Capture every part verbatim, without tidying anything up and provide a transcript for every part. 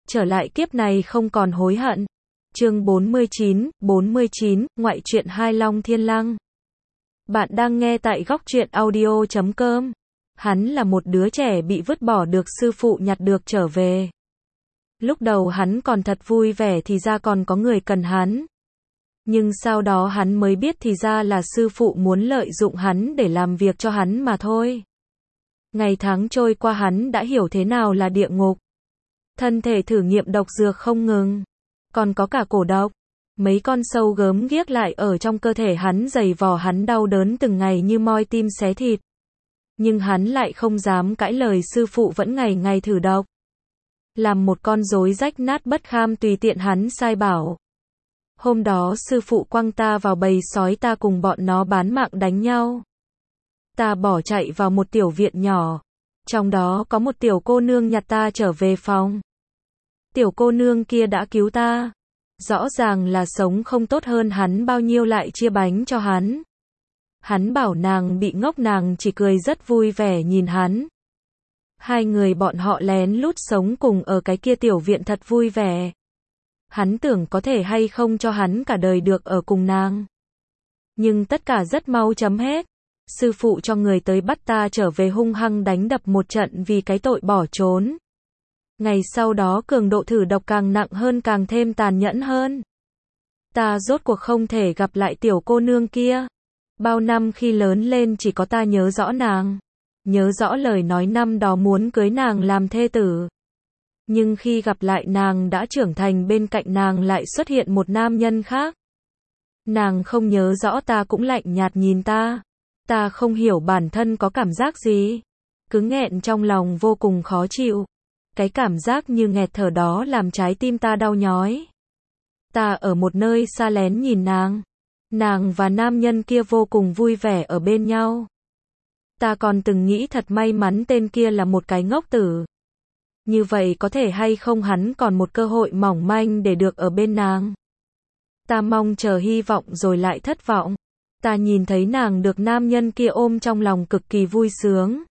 trở lại kiếp này không còn hối hận. Chương bốn mươi chín, bốn mươi chín, ngoại truyện Hai Long Thiên Lăng. Bạn đang nghe tại góc truyện audio chấm com. Hắn là một đứa trẻ bị vứt bỏ được sư phụ nhặt được trở về. Lúc đầu hắn còn thật vui vẻ thì ra còn có người cần hắn. Nhưng sau đó hắn mới biết thì ra là sư phụ muốn lợi dụng hắn để làm việc cho hắn mà thôi. Ngày tháng trôi qua hắn đã hiểu thế nào là địa ngục. Thân thể thử nghiệm độc dược không ngừng. Còn có cả cổ độc. Mấy con sâu gớm ghiếc lại ở trong cơ thể hắn giày vò hắn đau đớn từng ngày như moi tim xé thịt. Nhưng hắn lại không dám cãi lời sư phụ vẫn ngày ngày thử độc. Làm một con rối rách nát bất kham tùy tiện hắn sai bảo. Hôm đó sư phụ quăng ta vào bầy sói ta cùng bọn nó bán mạng đánh nhau. Ta bỏ chạy vào một tiểu viện nhỏ. Trong đó có một tiểu cô nương nhặt ta trở về phòng. Tiểu cô nương kia đã cứu ta. Rõ ràng là sống không tốt hơn hắn bao nhiêu lại chia bánh cho hắn. Hắn bảo nàng bị ngốc, nàng chỉ cười rất vui vẻ nhìn hắn. Hai người bọn họ lén lút sống cùng ở cái kia tiểu viện thật vui vẻ. Hắn tưởng có thể hay không cho hắn cả đời được ở cùng nàng. Nhưng tất cả rất mau chấm hết. Sư phụ cho người tới bắt ta trở về hung hăng đánh đập một trận vì cái tội bỏ trốn. Ngày sau đó cường độ thử độc càng nặng hơn, càng thêm tàn nhẫn hơn. Ta rốt cuộc không thể gặp lại tiểu cô nương kia. Bao năm khi lớn lên chỉ có ta nhớ rõ nàng. Nhớ rõ lời nói năm đó muốn cưới nàng làm thê tử. Nhưng khi gặp lại nàng đã trưởng thành, bên cạnh nàng lại xuất hiện một nam nhân khác. Nàng không nhớ rõ ta cũng lạnh nhạt nhìn ta. Ta không hiểu bản thân có cảm giác gì. Cứ nghẹn trong lòng vô cùng khó chịu. Cái cảm giác như nghẹt thở đó làm trái tim ta đau nhói. Ta ở một nơi xa lén nhìn nàng. Nàng và nam nhân kia vô cùng vui vẻ ở bên nhau. Ta còn từng nghĩ thật may mắn tên kia là một cái ngốc tử. Như vậy có thể hay không hắn còn một cơ hội mỏng manh để được ở bên nàng. Ta mong chờ hy vọng rồi lại thất vọng. Ta nhìn thấy nàng được nam nhân kia ôm trong lòng cực kỳ vui sướng.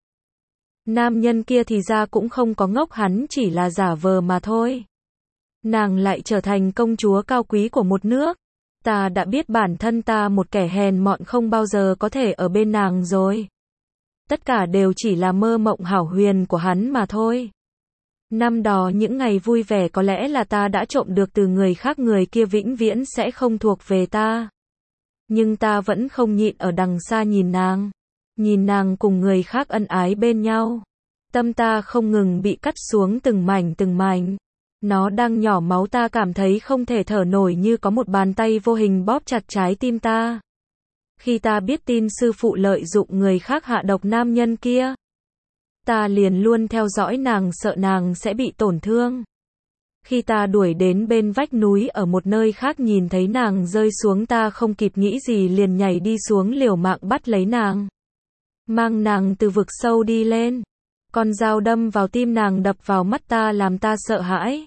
Nam nhân kia thì ra cũng không có ngốc, hắn chỉ là giả vờ mà thôi. Nàng lại trở thành công chúa cao quý của một nước. Ta đã biết bản thân ta một kẻ hèn mọn không bao giờ có thể ở bên nàng rồi. Tất cả đều chỉ là mơ mộng hão huyền của hắn mà thôi. Năm đó những ngày vui vẻ có lẽ là ta đã trộm được từ người khác, người kia vĩnh viễn sẽ không thuộc về ta. Nhưng ta vẫn không nhịn ở đằng xa nhìn nàng. Nhìn nàng cùng người khác ân ái bên nhau. Tâm ta không ngừng bị cắt xuống từng mảnh từng mảnh. Nó đang nhỏ máu, ta cảm thấy không thể thở nổi, như có một bàn tay vô hình bóp chặt trái tim ta. Khi ta biết tin sư phụ lợi dụng người khác hạ độc nam nhân kia, ta liền luôn theo dõi nàng, sợ nàng sẽ bị tổn thương. Khi ta đuổi đến bên vách núi ở một nơi khác nhìn thấy nàng rơi xuống, ta không kịp nghĩ gì liền nhảy đi xuống liều mạng bắt lấy nàng. Mang nàng từ vực sâu đi lên. Con dao đâm vào tim nàng, đập vào mắt ta làm ta sợ hãi.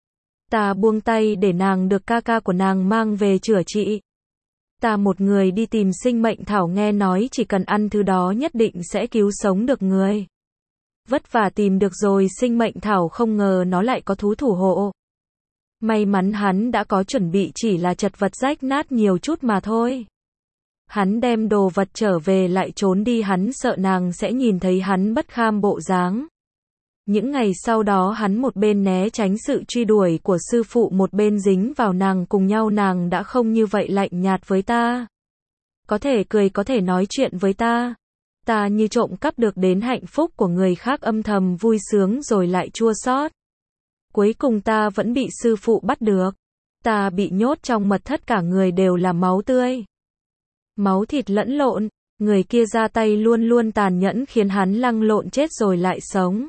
Ta buông tay để nàng được ca ca của nàng mang về chữa trị. Ta một người đi tìm sinh mệnh thảo, nghe nói chỉ cần ăn thứ đó nhất định sẽ cứu sống được người. Vất vả tìm được rồi sinh mệnh thảo, không ngờ nó lại có thú thủ hộ. May mắn hắn đã có chuẩn bị, chỉ là chật vật rách nát nhiều chút mà thôi. Hắn đem đồ vật trở về lại trốn đi, hắn sợ nàng sẽ nhìn thấy hắn bất kham bộ dáng. Những ngày sau đó hắn một bên né tránh sự truy đuổi của sư phụ, một bên dính vào nàng, cùng nhau nàng đã không như vậy lạnh nhạt với ta. Có thể cười, có thể nói chuyện với ta. Ta như trộm cắp được đến hạnh phúc của người khác, âm thầm vui sướng rồi lại chua xót. Cuối cùng ta vẫn bị sư phụ bắt được. Ta bị nhốt trong mật thất, cả người đều là máu tươi. Máu thịt lẫn lộn, người kia ra tay luôn luôn tàn nhẫn khiến hắn lăn lộn chết rồi lại sống.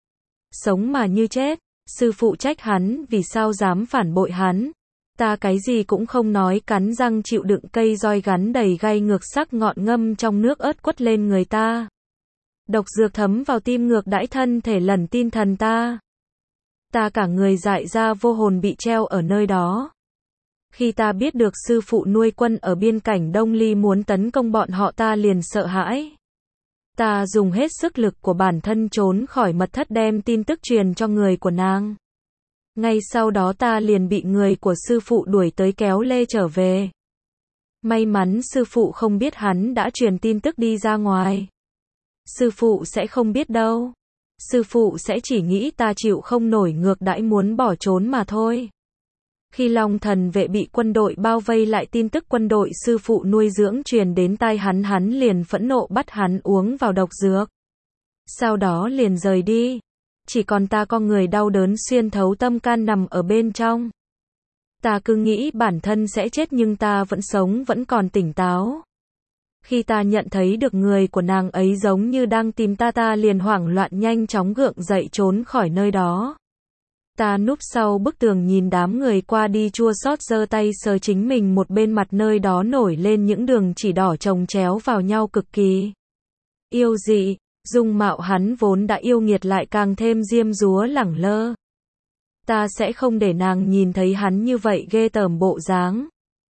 Sống mà như chết, sư phụ trách hắn vì sao dám phản bội hắn. Ta cái gì cũng không nói, cắn răng chịu đựng, cây roi gắn đầy gai ngược sắc ngọn ngâm trong nước ớt quất lên người ta. Độc dược thấm vào tim, ngược đãi thân thể lẩn tin thần ta. Ta cả người dại ra vô hồn bị treo ở nơi đó. Khi ta biết được sư phụ nuôi quân ở biên cảnh Đông Ly muốn tấn công bọn họ, ta liền sợ hãi. Ta dùng hết sức lực của bản thân trốn khỏi mật thất, đem tin tức truyền cho người của nàng. Ngay sau đó ta liền bị người của sư phụ đuổi tới kéo lê trở về. May mắn sư phụ không biết hắn đã truyền tin tức đi ra ngoài. Sư phụ sẽ không biết đâu. Sư phụ sẽ chỉ nghĩ ta chịu không nổi ngược đãi muốn bỏ trốn mà thôi. Khi Long Thần vệ bị quân đội bao vây lại, tin tức quân đội sư phụ nuôi dưỡng truyền đến tai hắn, hắn liền phẫn nộ bắt hắn uống vào độc dược. Sau đó liền rời đi. Chỉ còn ta con người đau đớn xuyên thấu tâm can nằm ở bên trong. Ta cứ nghĩ bản thân sẽ chết nhưng ta vẫn sống, vẫn còn tỉnh táo. Khi ta nhận thấy được người của nàng ấy giống như đang tìm ta, ta liền hoảng loạn nhanh chóng gượng dậy trốn khỏi nơi đó. Ta núp sau bức tường nhìn đám người qua đi chua xót, giơ tay sờ chính mình một bên, mặt nơi đó nổi lên những đường chỉ đỏ chồng chéo vào nhau cực kỳ yêu dị. Dung mạo hắn vốn đã yêu nghiệt lại càng thêm diêm dúa lẳng lơ. Ta sẽ không để nàng nhìn thấy hắn như vậy ghê tởm bộ dáng.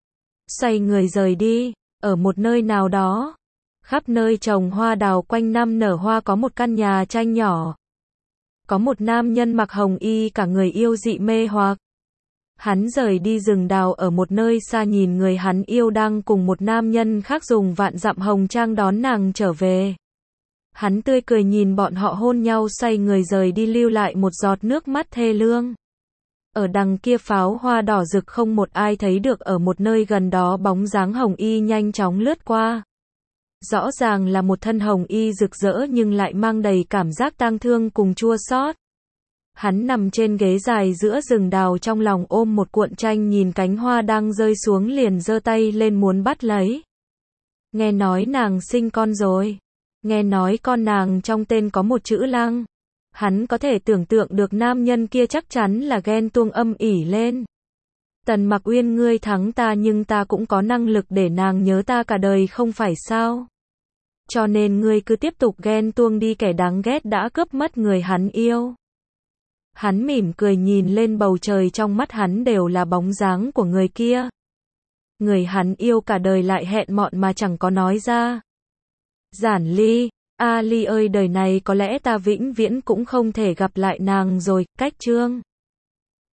Xoay người rời đi. Ở một nơi nào đó, khắp nơi trồng hoa đào quanh năm nở hoa, có một căn nhà tranh nhỏ. Có một nam nhân mặc hồng y, cả người yêu dị mê hoặc. Hắn rời đi rừng đào ở một nơi xa, nhìn người hắn yêu đang cùng một nam nhân khác dùng vạn dặm hồng trang đón nàng trở về. Hắn tươi cười nhìn bọn họ hôn nhau, xoay người rời đi, lưu lại một giọt nước mắt thê lương. Ở đằng kia pháo hoa đỏ rực không một ai thấy được, ở một nơi gần đó bóng dáng hồng y nhanh chóng lướt qua. Rõ ràng là một thân hồng y rực rỡ nhưng lại mang đầy cảm giác tang thương cùng chua xót. Hắn nằm trên ghế dài giữa rừng đào, trong lòng ôm một cuộn tranh, nhìn cánh hoa đang rơi xuống liền giơ tay lên muốn bắt lấy. Nghe nói nàng sinh con rồi. Nghe nói con nàng trong tên có một chữ Lăng. Hắn có thể tưởng tượng được nam nhân kia chắc chắn là ghen tuông âm ỉ lên. Tần Mặc Uyên, ngươi thắng ta nhưng ta cũng có năng lực để nàng nhớ ta cả đời không phải sao? Cho nên ngươi cứ tiếp tục ghen tuông đi, kẻ đáng ghét đã cướp mất người hắn yêu. Hắn mỉm cười nhìn lên bầu trời, trong mắt hắn đều là bóng dáng của người kia. Người hắn yêu cả đời lại hẹn mọn mà chẳng có nói ra. Giản Ly, A Ly ơi, đời này có lẽ ta vĩnh viễn cũng không thể gặp lại nàng rồi. Cách chương